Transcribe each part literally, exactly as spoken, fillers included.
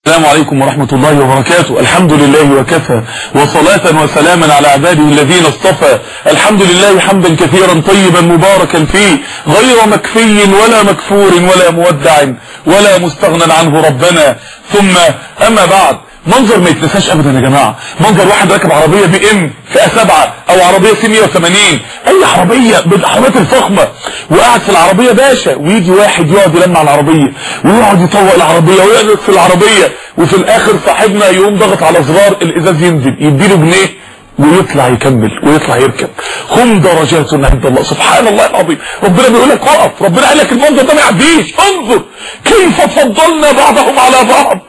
السلام عليكم ورحمة الله وبركاته. الحمد لله وكفى، وصلاة وسلاما على عباده الذين اصطفى. الحمد لله حمدا كثيرا طيبا مباركا فيه، غير مكفي ولا مكفور ولا مودع ولا مستغنى عنه ربنا. ثم اما بعد، منظر ما يتنساش ابدا يا جماعه، منظر واحد راكب عربيه بي ام فئه سبعة او عربيه سي مية وثمانين، اي عربيه بالعربيات الفخمه، وقاعد في العربيه باشا، ويجي واحد يقعد يلمع العربيه ويقعد يطوق العربيه ويقعد في العربيه، وفي الاخر صاحبنا يقوم ضغط على زرار الازاز ينزل، يديله جنيه ويطلع يكمل ويطلع يركب. هم درجات عند الله. سبحان الله العظيم، ربنا بيقول لك اقف، ربنا قال لك المنظر ده ما يعديش، انظر كيف فضلنا بعضهم على بعض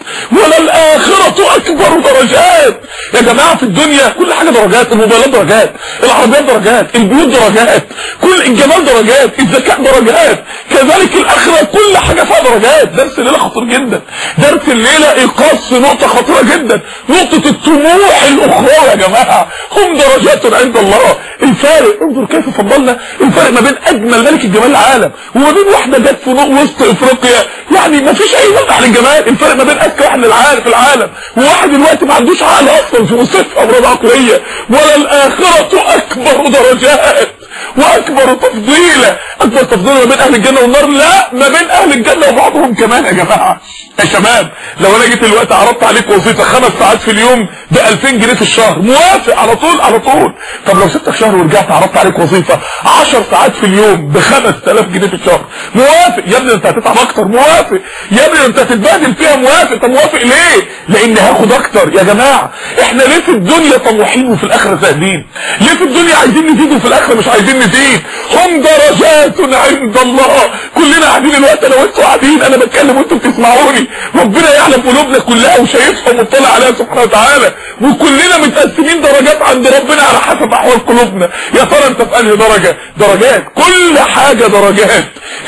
وللآخرة اكبر درجات. يا جماعه في الدنيا كل حاجه درجات، الموبايلات درجات، العربيات درجات، البيوت درجات، كل الجمال درجات، الذكاء درجات، كذلك الاخره كل حاجه فيها درجات. درس الليله خطير جدا، درس الليله ايقاظ في نقطه خطيره جدا، نقطه الطموح الاخروي يا جماعه. هم درجات عند الله. الفارق، انظر كيف فضلنا، الفارق ما بين اجمل ملك الجمال العالم وما بين واحده جت في وسط افريقيا، يعني ما فيش اي وضع للجمال. الفرق ما بين اذكى واحد للعالم في العالم وواحد دلوقتي ما عندوش عقل اصلا في مستشفى امراض عقليه. وللاخره اكبر درجات واكبر تفضيلا. اكبر تفضيلا ما بين اهل الجنه والنار؟ لا، ما بين اهل الجنه وبعضهم كمان يا جماعه. يا شباب، لو انا جيت دلوقتي عرضت عليك وظيفه خمس ساعات في اليوم ب ألفين جنيه في الشهر، موافق على طول على طول. طب لو سبتك شهر ورجعت عرضت عليك وظيفه عشر ساعات في اليوم ب خمس آلاف جنيه في الشهر، موافق يا ابني؟ انت هتتعب اكتر، موافق يا ابني؟ انت هتتبهدل فيها، موافق. طب موافق ليه؟ لان هاخد اكتر. يا جماعه احنا ليه في الدنيا طموحين وفي الاخره زاهدين؟ ليه في الدنيا عايزين نزيد وفي الاخره مش عايزين نزيد؟ هم درجات عند الله. كلنا قاعدين الوقت، انا وانتوا قاعدين، انا بتكلم وانتوا بتسمعوني، ربنا يعلم قلوبنا كلها وشايفها ومطلع عليها سبحانه وتعالى، وكلنا متقسمين درجات عند ربنا على حسب احوال قلوبنا. يا ترى انت في انهي درجه؟ درجات، كل حاجه درجات.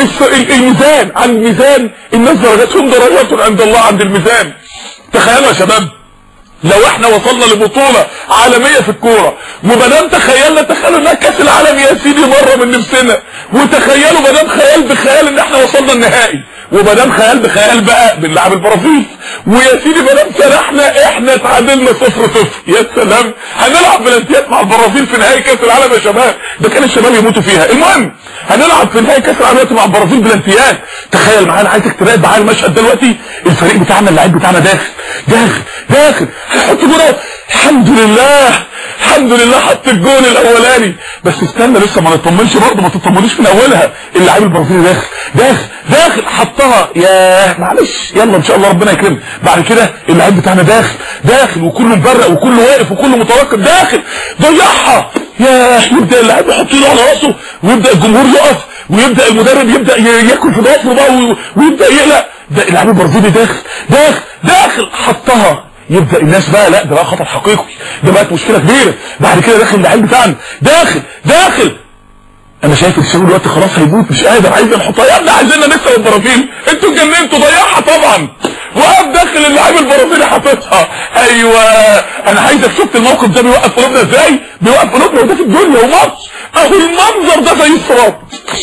الميزان، عند الميزان الناس درجات، هم درجات عند الله عند الميزان. تخيلوا يا شباب لو احنا وصلنا لبطولة عالمية في الكورة، ومادام تخيلنا، تخيلوا انها كاس العالم يا سيدي مرة من نفسنا، وتخيلوا مادام خيال بخيال ان احنا وصلنا النهائي، ومادام خيال بخيال بقى بنلعب البرازيل، ويا سيدي مادام سرحنا احنا اتعادلنا صفر صفر، يا سلام، هنلعب بلانتيات مع البرازيل في نهائي كاس العالم يا شباب، ده كان الشباب يموتوا فيها. المهم هنلعب في نهائي كاس العالم مع البرازيل بلانتيات. تخيل معانا، عايزك تراقب معايا المشهد دلوقتي، الفريق بتاعنا اللعيب بتاعنا داخل داخل داخل هيحط جول، الحمد لله الحمد لله حط الجول الاولاني، بس استنى لسه ما نطمنش برضه، ما تطمنوش من اولها. اللاعب البرازيلي داخل داخل داخل حطها، ياه معلش يلا ان شاء الله ربنا يكرمه. بعد كده اللاعب بتاعنا داخل داخل وكله مبرق وكله واقف وكله متوقف، داخل ضيعها، ياه. يبدا اللاعب يحط له على راسه ويبدا الجمهور يقف ويبدا المدرب يبدا ياكل في ضفره بقى ويبدا يقلق. ده اللاعب البرازيلي داخل داخل داخل حطها، يبدا الناس بقى لا ده بقى خطر حقيقي، ده بقت مشكله كبيره. بعد كده داخل اللعيب بتاعنا داخل داخل، انا شايف الشباب دلوقتي خلاص هيموت، مش قادر، عايز نحطها. يا ابني عايزيننا نكسب البرازيل، انتوا اتجننتوا، ضيعها طبعا، وقف داخل اللاعب البرازيلي حاططها. ايوه انا عايزك، شفت الموقف ده بيوقف قلوبنا ازاي؟ بيوقف قلوبنا، وده في الدنيا وماتش اهو. المنظر ده زي الصراط،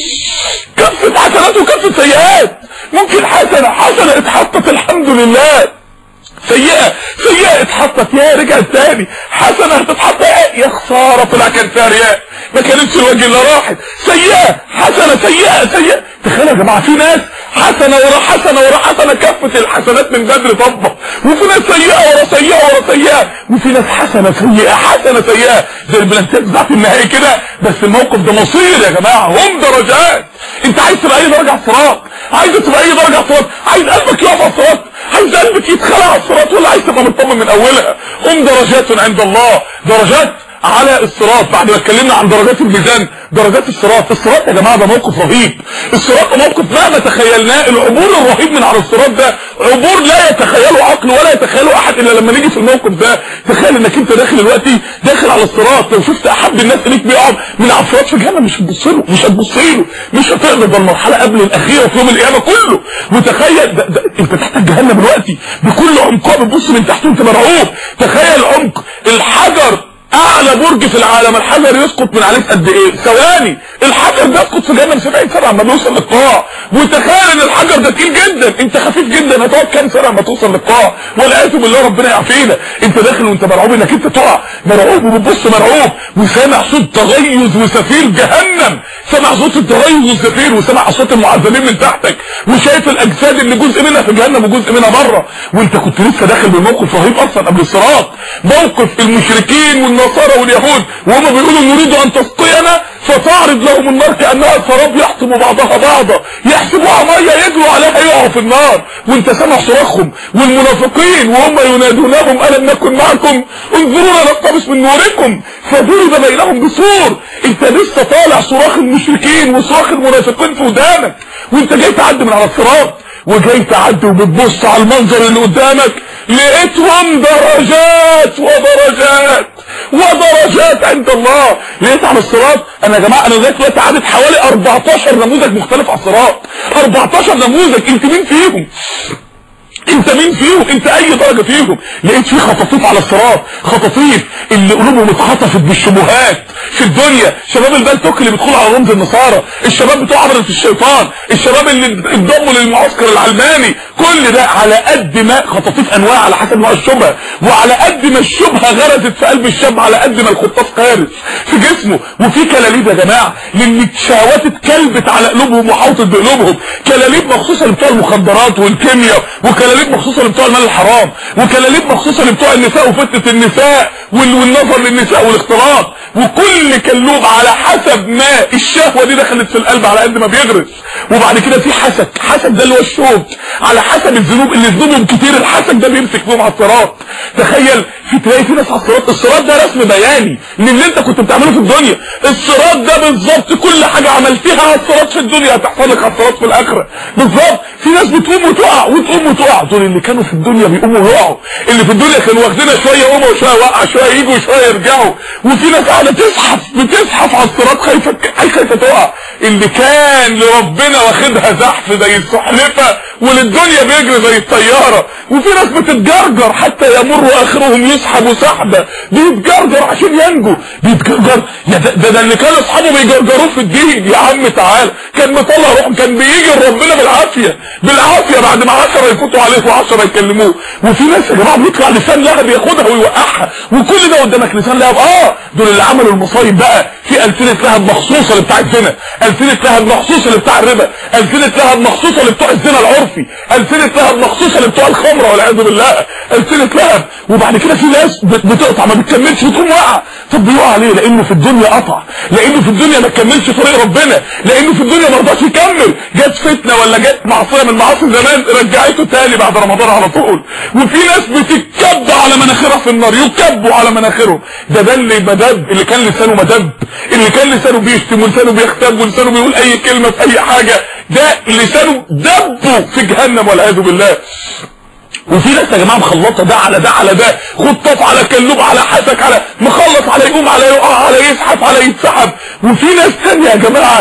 كفه حسنات وكفه سيئات. ممكن حسنه حسنه اتحطت الحمد لله، سيئة سيئة اتحطت يا رجعت تاني، حسنة هتتحط يا خسارة طلع كان فيها رياء ما كانتش الوجه اللي راحت، سيئة حسنة سيئة سيئة. تخيل يا جماعة في ناس حسنة ورا حسنة ورا حسنة، كفة الحسنات من بدر طبة، وفي ناس سيئة ورا سيئة ورا سيئة، وفي ناس حسنة سيئة حسنة سيئة زي البلانتات بتاعت النهائي كده. بس الموقف ده مصير يا جماعة، هم درجات. انت عايز تبقى اي درجة على الصراط؟ عايز تبقى اي درجة على الصراط؟ عايز قلبك يقف على الصراط؟ عايز قلبك يتخلع على الصراط ولا عايز تبقى مطمن من اولها؟ هم درجات عند الله، درجات على الصراط. بعد ما اتكلمنا عن درجات الميزان، درجات الصراط. الصراط يا جماعه ده موقف رهيب، الصراط موقف مهما تخيلناه. العبور الرهيب من على الصراط ده عبور لا يتخيله عقل ولا يتخيله احد الا لما نيجي في الموقف ده. تخيل انك انت داخل دلوقتي داخل على الصراط، لو شفت احب الناس ليك بيقعد من على الصراط في جهنم مش هتبص له مش هتبص له مش هتقدر، ده المرحله قبل الاخيره في يوم القيامه كله. وتخيل ده ده انت تحت جهنم دلوقتي بكل عمقها، بتبص من تحت وانت مرعوب. تخيل عمق الحجر اعلى برج في العالم الحجر يسقط من عليه قد ايه؟ ثواني. الحجر ده يسقط في جهنم سبعين سنه عما بيوصل للقاع. وتخيل ان الحجر ده تقيل جدا، انت خفيف جدا، هتقعد كام سنه عما توصل للقاع؟ والعياذ بالله ربنا يعافينا. انت داخل وانت مرعوب انك انت تقع، مرعوب وبتبص مرعوب، وسامع صوت تغيظ وزفير جهنم، سامع صوت التغيظ والزفير، وسامع اصوات المعذبين من تحتك، وشايف الاجساد اللي جزء منها في جهنم وجزء منها بره، وانت كنت لسه داخل بموقف رهيب اصلا قبل الصراط، موقف المشركين والنصارى واليهود وهم بيقولوا نريد ان تسقينا فتعرض لهم النار كانها سراب يحطم بعضها بعضا، يحسبوها ميه يجروا عليها يقعوا في النار، وانت سامع صراخهم. والمنافقين وهم ينادونهم الم نكن معكم انظرونا نقتبس من نوركم فضرب بينهم بسور. انت لسه طالع صراخ المشركين وصراخ المنافقين في ودانك، وانت جاي تعدي من على الصراط، وجاي تعدي وبتبص على المنظر اللي قدامك، لقيتهم درجات ودرجات ودرجات عند الله. لقيت على الصراط، انا يا جماعه انا دلوقتي عدد حوالي اربعتاشر نموذج مختلف على الصراط، اربعتاشر نموذج، انت مين فيهم؟ انت مين فيهم؟ انت اي درجه فيهم؟ لقيت في خطاطيف على الصراط، خطاطيف اللي قلوبهم اتخطفت بالشبهات في الدنيا، شباب البلتوك اللي بيدخلوا على رمز النصارى، الشباب بتوع عبرة الشيطان، الشباب اللي انضموا للمعسكر العلماني، كل ده على قد ما خطاطيف انواع على حسب نوع الشبهه، وعلى قد ما الشبهه غرزت في قلب الشاب على قد ما الخطاف غارز في جسمه. وفي كلاليب يا جماعه لان الشهوات اتكلبت على قلوبهم وحوطت بقلوبهم، كلاليب مخصوصه لبتوع المخدرات والكيمياء، وكلاليب مخصوصه لبتوع المال الحرام، وكلاليب مخصوصه لبتوع النساء وفتنه النساء والنظر للنساء والاختلاط، وكل كلوب على حسب ما الشهوه دي دخلت في القلب على قد ما بيغرس. وبعد كده في حسد، حسد ده اللي هو الشوك على حسب الذنوب اللي ذنوبهم كتير، الحسد ده بيمسك فيهم على الصراط. تخيل في تلاقي في ناس على الصراط، الصراط ده رسم بياني للي انت كنت بتعمله في الدنيا، الصراط ده بالظبط كل حاجه عملتها على الصراط في الدنيا هتحصل لك على الصراط في الاخره بالظبط. في ناس بتقوم وتقع وتقوم وتقع، دول اللي كانوا في الدنيا بيقوموا ويقعوا، اللي في الدنيا كانوا واخدينها شويه يقوموا وشويه وقع، شويه يجوا وشويه يرجعوا. وفي ناس قاعده تزحف بتزحف على الصراط خايفه خايفه تقع، اللي كان لربنا واخدها زحف زي السحلفه وللدنيا بيجري زي الطياره. وفي ناس بتتجرجر حتى يمر اخرهم يسحبوا سحبه، بيتجرجر عشان ينجو، بيتجرجر. يا ده, ده, ده اللي كانوا اصحابه بيجرجروه في الدين. يا عم تعال، كان مطلع روح، كان بيجي ربنا بالعافيه بالعافيه بعد ما عشرة يفوتوا عليه وعشرة يكلموه. وفي ناس يا جماعه بيطلع لسان لهب ياخدها ويوقعها، وكل ده قدامك لسان لهب. اه دول اللي عملوا المصايب بقى. في ألسنة لهب مخصوصه اللي بتاع الزنا، ألسنة لهب مخصوصه اللي بتاع الربا، ألسنة لهب مخصوصه اللي بتوع الزنا العرفي، ألسنة لهب مخصوصه اللي بتوع الخمره والعياذ بالله، ألسنة لهب. وبعد كده في ناس بتقطع ما بتكملش وتقوم واقعه. طب بيقع ليه؟ لانه في الدنيا قطع، لانه في الدنيا ما كملش طريق ربنا، لانه في الدنيا ما رضاش يكمل، جت فتنه ولا جت معصيه من معاصي زمان رجعته تاني بعد رمضان على طول. وفي ناس بتتكب على مناخرها في النار، يكبوا على مناخرهم. ده ده اللي مدب، اللي كان لسانه مدب، اللي كان لسانه بيشتم ولسانه بيختب ولسانه بيقول اي كلمه في اي حاجه، ده لسانه دبه في جهنم والعياذ بالله. وفي ناس يا جماعه مخلطه ده على ده على ده، خطاف على كلوب على حسك على مخلط على يقوم على يقع على يسحب على يتسحب. وفي ناس ثانيه يا جماعه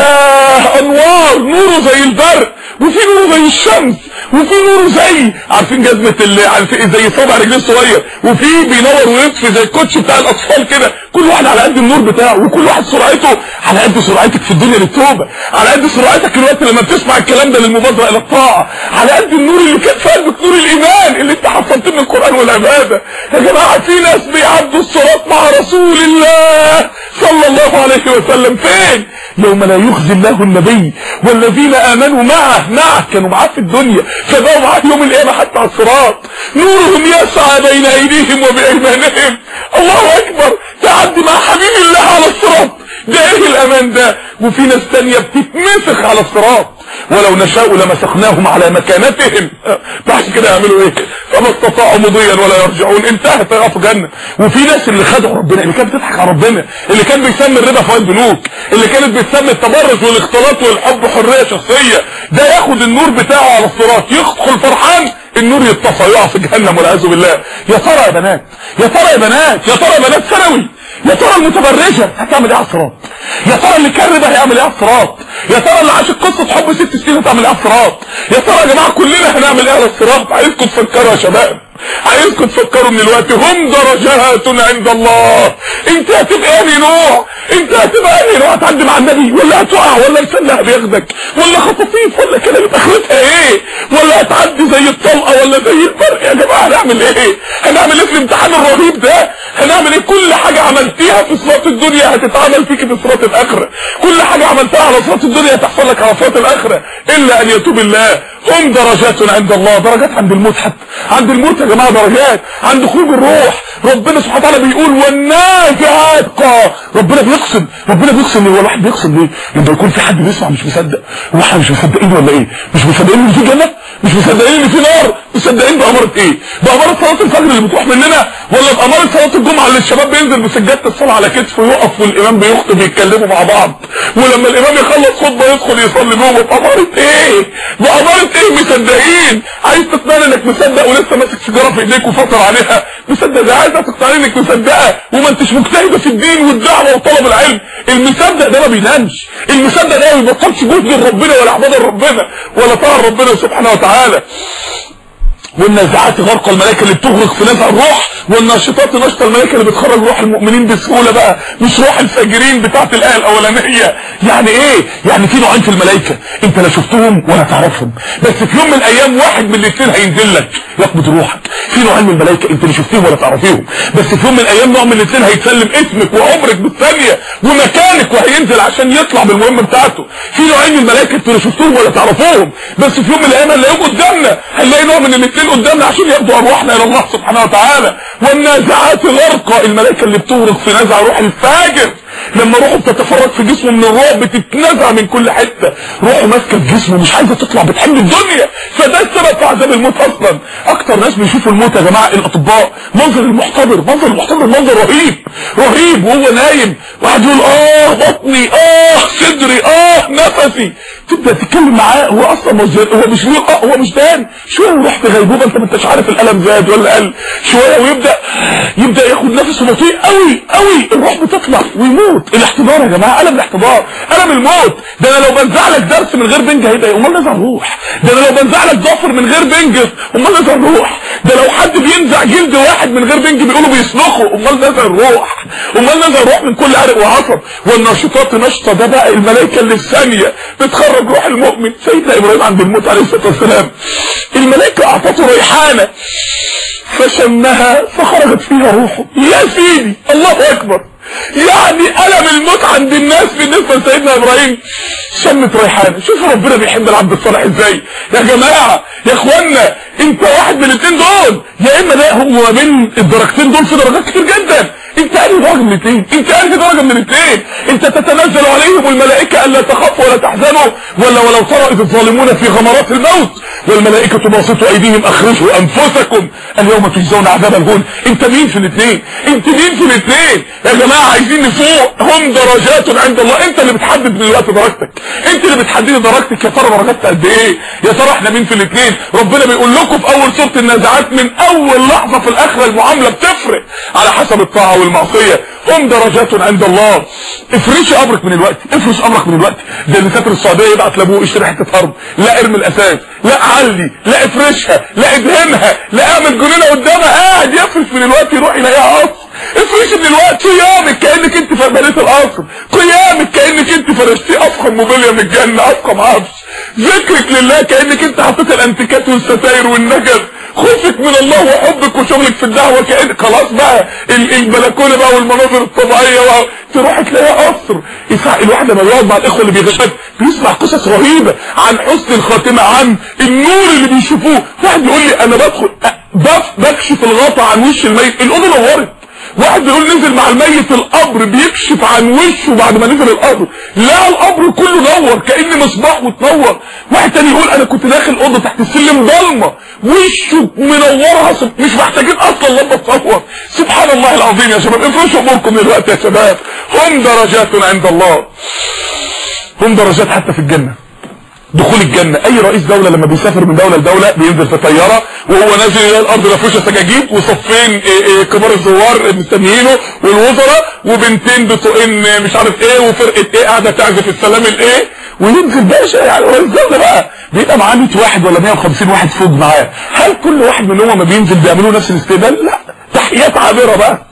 يا انوار نوره زي البرق، وفي نوره زي الشمس، وفي نوره زي عارفين جزمه اللي عارفين زي صابع رجليه الصغير، وفي بينور ويطفي زي الكوتش بتاع الاطفال كده. كل واحد على قد النور بتاعه، وكل واحد سرعته على قد سرعتك في الدنيا للتوبه، على قد سرعتك الوقت لما بتسمع الكلام ده للمبادره الى الطاعه، على قد النور اللي كان في قلبك، نور الايمان اللي انت حصلت من القران والعباده. يا جماعه في ناس بيعدوا الصراط مع رسول الله صلى الله عليه وسلم. فين؟ يوم لا يخزي الله النبي والذين امنوا معه، معه كانوا معاه في الدنيا فبقوا معاه يوم القيامه حتى على الصراط، نورهم يسعى بين ايديهم وبايمانهم. الله اكبر، تعدي مع حبيب الله على الصراط، ده ايه الامان ده؟ وفي ناس تانية بتتمسخ على الصراط، ولو نشاء لمسخناهم على مكانتهم، بعد كده يعملوا ايه؟ فما استطاعوا مضيا ولا يرجعون، انتهت يقفوا جنه. وفي ناس اللي خدعوا ربنا، اللي كانت بتضحك على ربنا، اللي كان بيسمي الربا فوائد بنوك، اللي كانت بتسمي التبرج والاختلاط والحب حريه شخصيه، ده ياخد النور بتاعه على الصراط يدخل فرحان، النور يطفى يقع في جهنم والعياذ بالله. يا ترى يا بنات، يا ترى يا بنات، يا ترى يا بنات ثانوي، يا ترى المتبرجه هتعمل ايه على الصراط؟ يا ترى اللي كان ربا هيعمل ايه على الصراط؟ يا ترى اللي عاشت قصه حب ست سنين هتعمل ايه على الصراط؟ يا ترى يا جماعه كلنا هنعمل ايه على الصراط؟ عايزكم تفكروا يا شباب، عايز عايزكم تفكروا من الوقت، هم درجات عند الله. انت هتبقى انهي نوع؟ انت هتبقى انهي نوع؟ هتعدي مع النبي ولا هتقع ولا مسلح بياخدك ولا خطاطيف ولا كلام اخرتها ايه؟ ولا هتعدي زي الطلقه ولا زي البرق؟ يا جماعه هنعمل ايه؟ هنعمل ايه في الامتحان الرهيب ده؟ هنعمل ايه؟ كل حاجه عملتيها في صراط الدنيا هتتعمل فيك في صراط الاخره، كل حاجه عملتها على صراط الدنيا هتحصل لك على صراط الاخره الا ان يتوب الله. هم درجات عند الله. درجات عند الموت، حتى عند الموت يا جماعه درجات، عند خروج الروح. ربنا سبحانه وتعالى بيقول والنازعات قا. ربنا بيقسم، ربنا بيقسم. هو الواحد بيقسم ليه؟ لما يكون في حد بيسمع مش مصدق. هو احنا مش مصدقين ولا ايه؟ مش مصدقين ان في جنه؟ مش مصدقين ان في نار؟ مصدقين بأمارة ايه؟ بأمارة صلاة الفجر اللي بتروح مننا، ولا بأمارة صلاة الجمعة اللي الشباب بينزل بسجادة الصلاة على كتفه يقف والإمام بيخطب يتكلموا مع بعض، ولما الإمام يخلص خطبة يدخل يصلي جوه؟ بأمارة ايه؟ بأمارة ايه مصدقين؟ عايز تقنعني انك مصدق ولسه ماسك سيجارة في ايديك وفطر عليها؟ مصدق ده؟ عايزة تقنعني انك مصدقة وما انتش مجتهدة في الدين والدعوة وطلب العلم؟ المصدق ده ما بينامش، المصدق ده ما بيبطلش جهد لربنا ولا عبادة لربنا ولا طاعة ربنا سبحانه وتعالى. والنازعات غرق الملائكه اللي بتغرق في نزع الروح، والناشطات نشط الملائكه اللي بتخرج روح المؤمنين بسهوله بقى، مش روح الفاجرين بتاعت الايه الاولانيه. يعني ايه؟ يعني في نوعين في الملائكه انت لا شفتهم ولا تعرفهم، بس في يوم من الايام واحد من الاثنين هينزل لك يقبض روحك. في نوعين من الملائكه انت لا شفتهم ولا تعرفيهم، بس في يوم من الايام نوع من الاثنين هيتسلم اسمك وعمرك بالثانيه ومكانك وهينزل عشان يطلع بالمهمه بتاعته. في نوعين من الملائكه انت لا شفتهم ولا تعرفوهم، بس في يوم من الايام هنلاقيهم قدامنا، هنلاقي نوع من الاثنين قدامنا عشان ياخدوا ارواحنا الى الله سبحانه وتعالى. والنازعات غرقا، الملائكه اللي بتغرق في نزع روح الفاجر، لما روحه بتتفرج في جسمه من الرعب بتتنزع من كل حته، روحه ماسكه في جسمه مش عايزه تطلع، بتحب الدنيا. فده السبب في عذاب الموت اصلا. اكتر ناس بيشوفوا الموت يا جماعه الاطباء. منظر المحتضر، منظر المحتضر منظر رهيب رهيب، وهو نايم وقاعد يقول اه بطني، اه صدري، اه نفسي. تبدا تتكلم معاه هو اصلا هو مش بيقول اه، هو مش دان شويه ورحت غيبوبه، انت ما انتش عارف الالم زاد ولا قل شويه، ويبدا يبدا ياخد نفسه بطيء قوي قوي، الروح بتطلع ويموت. الاحتضار يا جماعه، الم الاحتضار، الم الموت. ده انا لو بنزع لك درس من غير بنج هيبقى امال نزع الروح. ده انا لو بنزع لك ضفر من غير بنج امال نزع الروح. ده لو حد بينزع جلد واحد من غير بنج بيقولوا بيسلخوا امال نزع الروح، امال نزع الروح من كل عرق وعصب. والناشطات نشطه، ده بقى الملائكه اللي في ثانيه بتخرج روح المؤمن. سيدنا ابراهيم عند الموت عليه الصلاه والسلام الملائكه اعطته ريحانه فشمها فخرجت فيها روحه. يا سيدي الله اكبر، يعني ألم الموت عند الناس بالنسبة لسيدنا إبراهيم شمت ريحانه. شوفوا ربنا بيحب العبد الصالح ازاي يا جماعة يا اخوانا. انت واحد من الاثنين دول، يا اما ده هو ما بين الدرجتين دول في درجات كتير جدا. انت انهي درجة من الاثنين؟ انت انهي درجة من الاثنين؟ انت تتنزل عليهم الملائكة الا تخافوا ولا تحزنوا، ولا ولو ترى اذ الظالمون في غمرات الموت والملائكة باسطوا ايديهم اخرجوا انفسكم اليوم تجزون عذاب الهون. انت مين في الاثنين؟ انت مين في الاثنين يا جماعة؟ عايزين نفوق. هم درجات عند الله. انت اللي بتحدد دلوقتي درجتك، انت اللي بتحددي درجتك. يا ترى درجتك قد ايه؟ يا ترى احنا مين في الاثنين؟ ربنا بيقول لكم في اول سورة النازعات من اول لحظة في الاخرة المعاملة بتفرق على حسب الطاعة والمعصية. هم درجات عند الله. افرشي امرك من الوقت، افرش امرك من الوقت. ده اللي سافر السعودية يبعت لابوه اشتري حتة ارض، لا ارمي الاساس، لا علي، لا افرشها، لا ادهنها، لا اعمل جنينة قدامها، قاعد يفرش من الوقت يروح يلاقيها قصر. افرشي من الوقت قيامك كأنك انت بنيت القصر، قيامك كأنك انت فرشتي افخم موبيليا من الجنة، افخم عفش، ذكرك لله كأنك انت حطيت الانتيكات والستاير والنجف، خوفك من الله وحبك وشغلك في الدعوة كأنك خلاص بقى البلكونة بقى والمناظر الطبيعية بقى تروح تلاقيها قصر. الواحد لما بيقعد مع الاخوة اللي بيغشد بيسمع قصص رهيبة عن حسن الخاتمة، عن النور اللي بيشوفوه. واحد بيقول لي انا بدخل بكشف الغطا عن وش الميت الأوضة نورت. واحد بيقول نزل مع الميت القبر بيكشف عن وشه بعد ما نزل القبر، لا القبر كله نور كأن مصباح وتنور. واحد تاني يقول انا كنت داخل اوضه تحت السلم ضلمه وشه منورها مش محتاجين اصلا لمبه تصور. سبحان الله العظيم يا شباب. افرشوا اموركم دلوقتي يا شباب. هم درجات عند الله، هم درجات حتى في الجنه. دخول الجنة. اي رئيس دولة لما بيسافر من دولة لدولة بينزل في طيارة وهو نازل يلاقي الارض مفروشة سجاجيد وصفين كبار الزوار مستنيينه والوزراء وبنتين بطوقين مش عارف ايه وفرقة ايه قاعدة تعزف السلام الايه وينزل باشا. يعني رئيس دولة بقى بيبقى معاه مية واحد ولا مية وخمسين واحد فوق معاه. هل كل واحد منهم ما بينزل بيعملوا نفس الاستقبال؟ لا، تحيات عابرة بقى.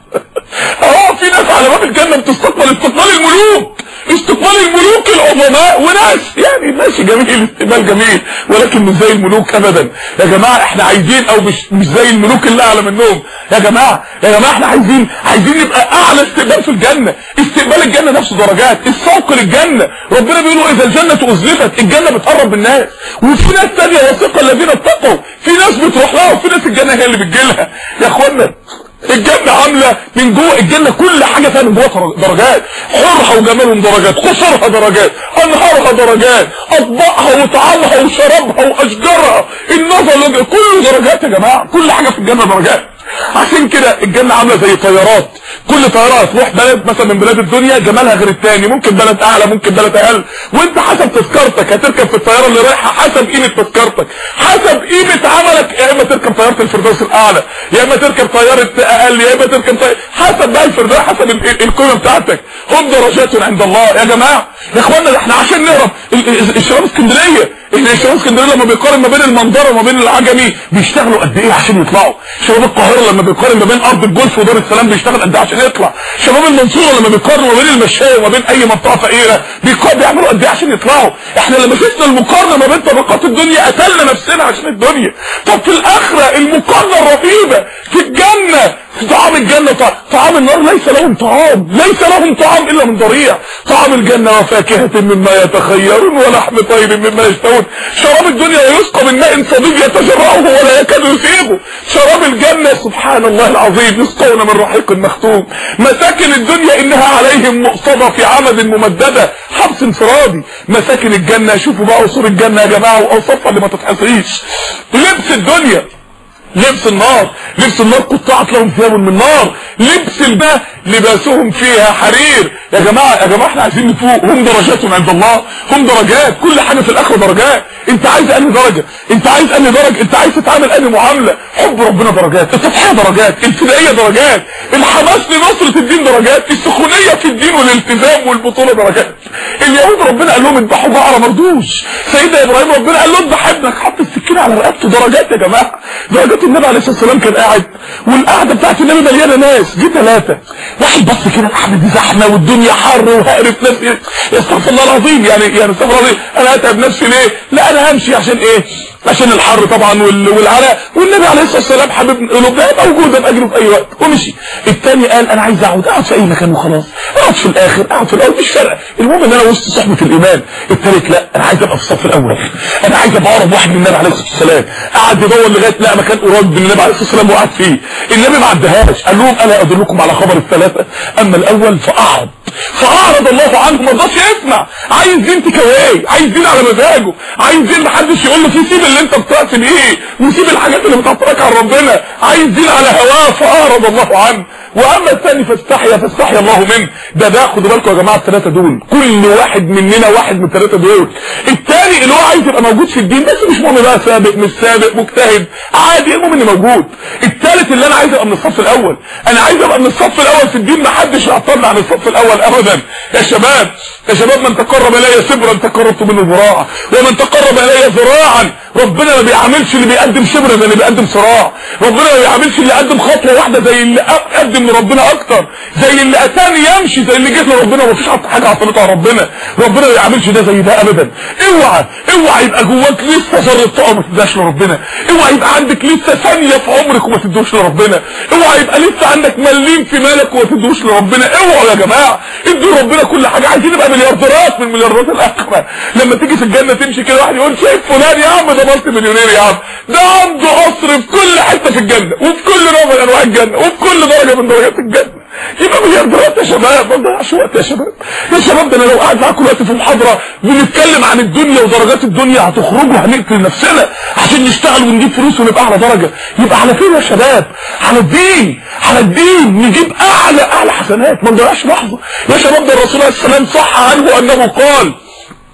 اه في ناس على باب الجنة بتستقبل استقبال الملوك، استقبال الملوك العظماء، وناس يعني ماشي جميل، استقبال جميل، ولكن مش زي الملوك ابدا. يا جماعه احنا عايزين، او مش مش زي الملوك اللي اعلى منهم. يا جماعه يا جماعه احنا عايزين عايزين نبقى اعلى استقبال في الجنه. استقبال الجنه نفسه درجات، السوق للجنه. ربنا بيقول اذا الجنه ازلفت، الجنه بتقرب من الناس، وفي ناس ثانيه وثقه الذين اتقوا، في ناس بتروح لها وفي ناس الجنه هي اللي بتجي لها. يا اخوانا الجنة عاملة من جوه، الجنة كل حاجة فيها من جوه درجات، حورها وجمالهم درجات، قصورها درجات، انهارها درجات، اطباقها وطعامها وشرابها واشجارها، النظر كله درجات. يا جماعة كل حاجة في الجنة درجات. عشان كده الجنة عاملة زي طيارات، كل طيارة تروح بلد مثلا من بلاد الدنيا جمالها غير التاني، ممكن بلد اعلى ممكن بلد اقل، وانت حسب تذكرتك هتركب في الطيارة اللي رايحة حسب قيمة تذكرتك، حسب قيمة عملك، يا اما تركب طيارة الفردوس الاعلى، يا اما تركب طيارة اقل، يا اما تركب طيارة حسب بقى الفردوس، حسب القيمة بتاعتك. هم درجات عند الله. يا جماعة يا اخوانا احنا عشان نهرب الشباب اسكندرية، الشباب اسكندريه لما بيقارن ما بين المنظره وما بين العجمي بيشتغلوا قد ايه عشان يطلعوا. شباب القاهره لما بيقارن ما بين ارض الجولف ودار السلام بيشتغل قد ايه عشان يطلع. شباب المنصوره لما بيقارنوا ما بين المشايه وما بين اي منطقه فقيره بيعملوا قد ايه عشان يطلعوا. احنا لما شفنا المقارنه ما بين طبقات الدنيا قتلنا نفسنا عشان الدنيا. طب في الاخره المقارنه الرهيبه في الجنه، في طعام الجنه طعام, طعام النار ليس لهم طعام، ليس لهم طعام الا من ضريع. طعام الجنه وفاكهه مما يتخيرون ولحم طير مما يشتهون. شراب الدنيا ويسقى من ماء صديق يتجرعه ولا يكاد يسيبه. شراب الجنه سبحان الله العظيم يسقون من رحيق مختوم. مساكن الدنيا انها عليهم مؤصده في عمد ممدده حبس انفرادي. مساكن الجنه شوفوا بقى قصور الجنه يا جماعه واوصافها اللي ما تتحصيش. لبس الدنيا لبس النار، لبس النار قطعت لهم ثياب من نار، لبس الباء لباسهم فيها حرير. يا جماعه يا جماعه احنا عايزين نفوق. هم درجات عند الله، هم درجات، كل حاجه في الاخره درجات. انت عايز انهي درجه؟ انت عايز انهي درجه؟ انت عايز تتعامل انهي معامله؟ حب ربنا درجات، التضحيه درجات، الفدائيه درجات، الحماس لنصره الدين درجات، السخونيه في الدين والالتزام والبطوله درجات. اليهود ربنا قال لهم اذبحوا بقره مردوش، سيدنا ابراهيم ربنا قال له اذبح ابنك، حط السكينه على رقبته. درجات يا جماعه، درجات. النبي عليه الصلاه والسلام كان قاعد والقعده بتاعت النبي مليانه ناس، جه ثلاثه، واحد بص كده القعده دي زحمه والدنيا حر وهقرف نفسي، استغفر الله العظيم، يعني يعني استغفر الله العظيم، انا هتعب نفسي ليه؟ لا انا همشي عشان ايه؟ عشان الحر طبعا والعرق، والنبي عليه الصلاه والسلام حبيب قلوبنا موجوده باجره في اي وقت، ومشي. الثاني قال انا عايز اقعد، اقعد في اي مكان وخلاص، اقعد في الاخر، اقعد في الاول، مش فارقه، المهم ان انا وسط صحبه الايمان. الثالث لا انا عايز ابقى في الصف الاول، انا عايز ابقى اقرب واحد من النبي عليه الصلاه والسلام. قعد يدور لغايه لقى مكان قريب من النبي عليه الصلاه والسلام وقعد فيه. النبي ما عدهاش، قال لهم الا ادلكم على خبر الثلاثه؟ اما الاول فاعرض فاعرض الله عنه، ما رضاش يسمع، عايز دين تكواي، عايز دين على مزاجه، عايز دين محدش يقول له فيه سيب اللي انت بتقتل ايه وسيب الحاجات اللي بتعطلك عن ربنا، عايز دين على هواه فاعرض الله عنه. واما الثاني فاستحيا فاستحيا الله منه. ده ده خدوا بالكم يا جماعه، الثلاثه دول كل واحد مننا واحد من الثلاثه دول. الثاني اللي هو عايز يبقى موجود في الدين بس مش مهم بقى سابق مش سابق مجتهد عادي، المهم اني موجود. الثالث اللي انا عايز ابقى من الصف الاول، انا عايز ابقى من الصف الاول في الدين، ما حدش يعطلني عن الصف الاول ابدا. يا شباب يا شباب من تقرب الي شبرا تقربت منه ذراعا، ومن تقرب الي ذراعا. ربنا ما بيعاملش اللي بيقدم شبر زي اللي بيقدم صراع، ربنا ما بيعاملش اللي قدم خطوه واحده زي اللي قدم لربنا اكتر، زي اللي اتاني يمشي زي اللي جه لربنا ومفيش حاجه عطلته عن ربنا. ربنا ما بيعاملش ده زي ده ابدا. اوعى اوعى يبقى جواك لسه ذره طاقه ما تديهاش لربنا، اوعى يبقى عندك لسه ثانيه في عمرك وما تدوش لربنا، اوعى يبقى لسه عندك مليم في مالك وما تدوش لربنا. اوعوا يا جماعه ادوا ربنا كل حاجه. عايزين نبقى مليارديرات من مليارديرات الاخره. لما تيجي في الجنه تمشي كده واحد يقول شايف فلان يا عم ده مالتي مليونير يا عم، ده عنده قصر في كل حته في الجنه وفي كل نوع من انواع الجنه وفي كل درجه من درجات الجنه. يبقى مليارديرات يا شباب. ما تضيعش وقت يا شباب. يا شباب ده انا لو قاعد معاكم دلوقتي في المحاضره بنتكلم عن الدنيا ودرجات الدنيا هتخرجوا هنقتل نفسنا عشان نشتغل ونجيب فلوس ونبقى اعلى درجه. يبقى على فين يا شباب؟ على الدين، على الدين نجيب اعلى اعلى حسنات. ما نضيعش لحظه يا شباب. ده الرسول عليه السلام صح عنه انه قال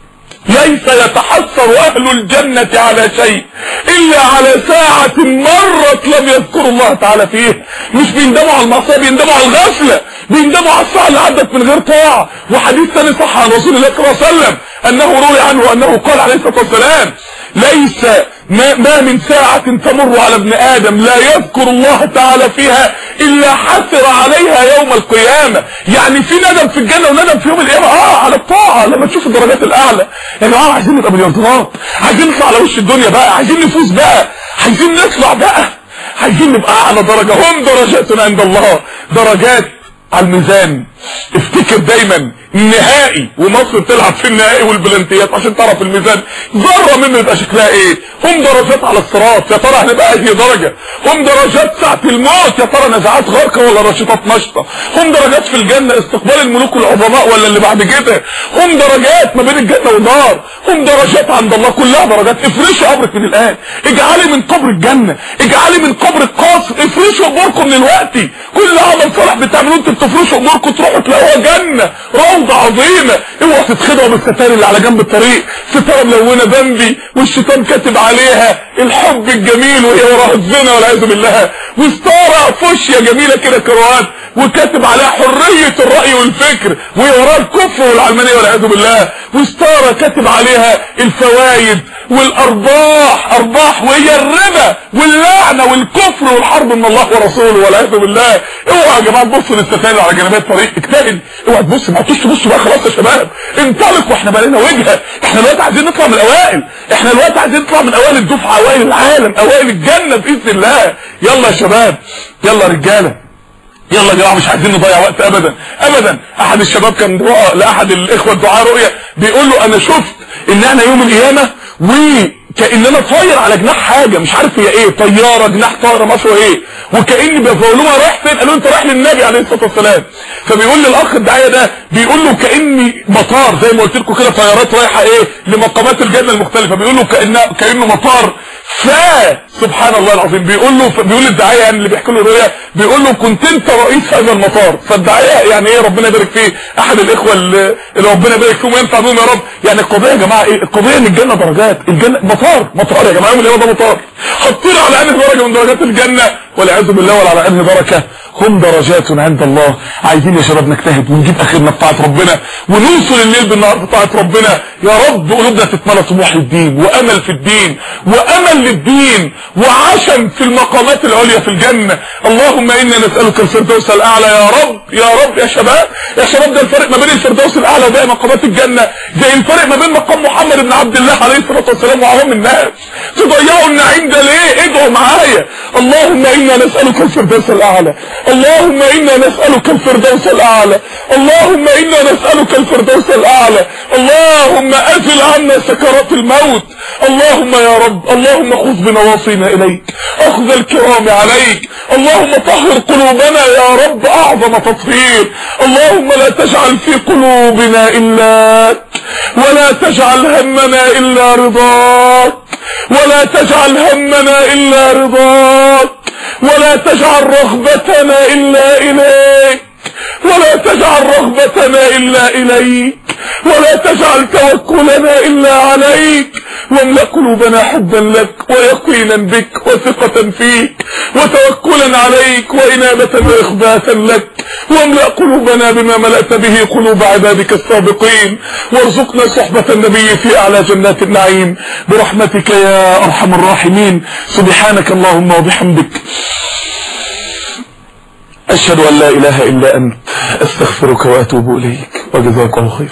ليس يتحسر اهل الجنة على شيء الا على ساعة مرت لم يذكروا الله تعالى فيها. مش بيندموا على المعصية، بيندموا على الغفلة، بيندموا على الساعة اللي عدت من غير طاعة. وحديث ثاني صح عن رسول الله صلى الله عليه وسلم انه روي عنه انه قال عليه الصلاة والسلام: ليس ما, ما من ساعة تمر على ابن ادم لا يذكر الله تعالى فيها الا حسر عليها يوم القيامة. يعني في ندم في الجنة وندم في يوم القيامة اه على الطاعة لما تشوف الدرجات الاعلى. يا جماعة عايزين نبقى مليارديرات، عايزين نطلع على وش الدنيا بقى، عايزين نفوز بقى، عايزين نطلع بقى، عايزين نبقى اعلى درجة. هم درجات عند الله، درجات على الميزان. افتكر دايما النهائي ومصر بتلعب في النهائي والبلانتيات عشان تعرف الميزان ذره منه يبقى شكلها ايه. هم درجات على الصراط، يا ترى هنبقى اي درجه. هم درجات ساعه الموت، يا ترى نزعات غرقه ولا رشيطات نشطه. هم درجات في الجنه استقبال الملوك العظماء ولا اللي بعد كده. هم درجات ما بين الجنه والنار. هم درجات عند الله، كلها درجات. افرشوا قبرك من الان، اجعلي من قبر الجنه، اجعلي من قبر القصر، افرشوا قبوركم من الوقت. كل عمل صالح بتعملوه انتوا بتفرشوا قبوركم تروحوا تلاقوها جنه روضه عظيمه. اوعوا تتخدعوا بالستار اللي على جنب الطريق، ستاره ملونه ذنبي والشيطان كاتب عليها الحب الجميل وهي وراها الزنا والعياذ بالله، وستاره فوشيا جميله كده كروات وكاتب عليها حريه الراي والفكر وهي وراها الكفر والعلمانيه والعياذ بالله، وستاره كاتب عليها الفوائد والارباح، ارباح وهي الربا واللعنه والكفر والحرب من الله ورسوله والعياذ بالله. اوعوا يا جماعه تبصوا للستار اللي على جنبات الطريق، اجتهد. اوعى تبص، ما تبصوا بصوا بقى خلاص يا شباب، انطلقوا. واحنا بقى لنا وجهه، احنا دلوقتي عايزين نطلع من الاوائل، احنا دلوقتي عايزين نطلع من اوائل الدفعه، اوائل العالم، اوائل الجنه باذن الله. يلا يا شباب، يلا رجاله، يلا يا جماعه، مش عايزين نضيع وقت ابدا ابدا. احد الشباب كان رؤى لاحد الاخوه الدعاء رؤيا بيقول له: انا شفت ان انا يوم القيامه وكأننا طاير على جناح حاجه مش عارف هي ايه، طياره جناح طائره مش هو ايه، وكأني بقول له رايح فين؟ قالوا انت رايح للنبي عليه الصلاه والسلام. فبيقول للاخ الداعيه ده، بيقول له كأني مطار زي ما قلت لكم كده، طيارات رايحه ايه لمقامات الجنه المختلفه، بيقول له كأنه كأنه مطار. ف سبحان الله العظيم، بيقول له بيقول للداعيه يعني اللي بيحكي له الرؤيا، بيقول له كنت انت رئيس هذا المطار. فالداعيه يعني ايه ربنا يبارك فيه، احد الاخوه اللي ربنا يبارك فيهم وينفع بهم يا رب. يعني القضيه يا جماعه ايه؟ القضيه ان الجنه درجات، الجنه مطار، مطار يا جماعه، يوم القيامه ده مطار. هتطير على انهي درجه من درجات الجنه والعياذ بالله، ولا على انهي درجه؟ هم درجات عند الله. عايزين يا شباب نجتهد ونجيب اخرنا بطاعه ربنا ونوصل الليل بالنهار بطاعه ربنا. يا رب قلوبنا تتملى طموح للدين وامل في الدين وامل للدين وعشم في المقامات العليا في الجنه. اللهم انا نسالك الفردوس الاعلى يا رب. يا رب يا شباب، يا شباب ده الفرق ما بين الفردوس الاعلى وباقي مقامات الجنه زي الفرق ما بين مقام محمد بن عبد الله عليه الصلاه والسلام وعوام الناس. تضيعوا النعيم ده ليه؟ ادعوا معايا. اللهم انا نسالك الفردوس الاعلى، اللهم انا نسالك الفردوس الاعلى، اللهم انا نسالك الفردوس الاعلى. اللهم ازل عنا سكرات الموت. اللهم يا رب، اللهم خذ بنواصينا اليك اخذ الكرام عليك. اللهم طهر قلوبنا يا رب اعظم تطهير. اللهم لا تجعل في قلوبنا الاك، ولا تجعل همنا الا رضاك، ولا تجعل همنا الا رضاك، ولا تجعل رغبتنا الا اليك، ولا تجعل رغبتنا الا اليك، ولا تجعل توكلنا الا عليك. واملأ قلوبنا حبا لك ويقينا بك وثقة فيك وتوكلا عليك وإنابة وإخباتا لك. واملأ قلوبنا بما ملأت به قلوب عبادك السابقين، وارزقنا صحبة النبي في أعلى جنات النعيم برحمتك يا أرحم الراحمين. سبحانك اللهم وبحمدك، أشهد أن لا إله إلا أنت، أستغفرك وأتوب إليك، وجزاك الله خير.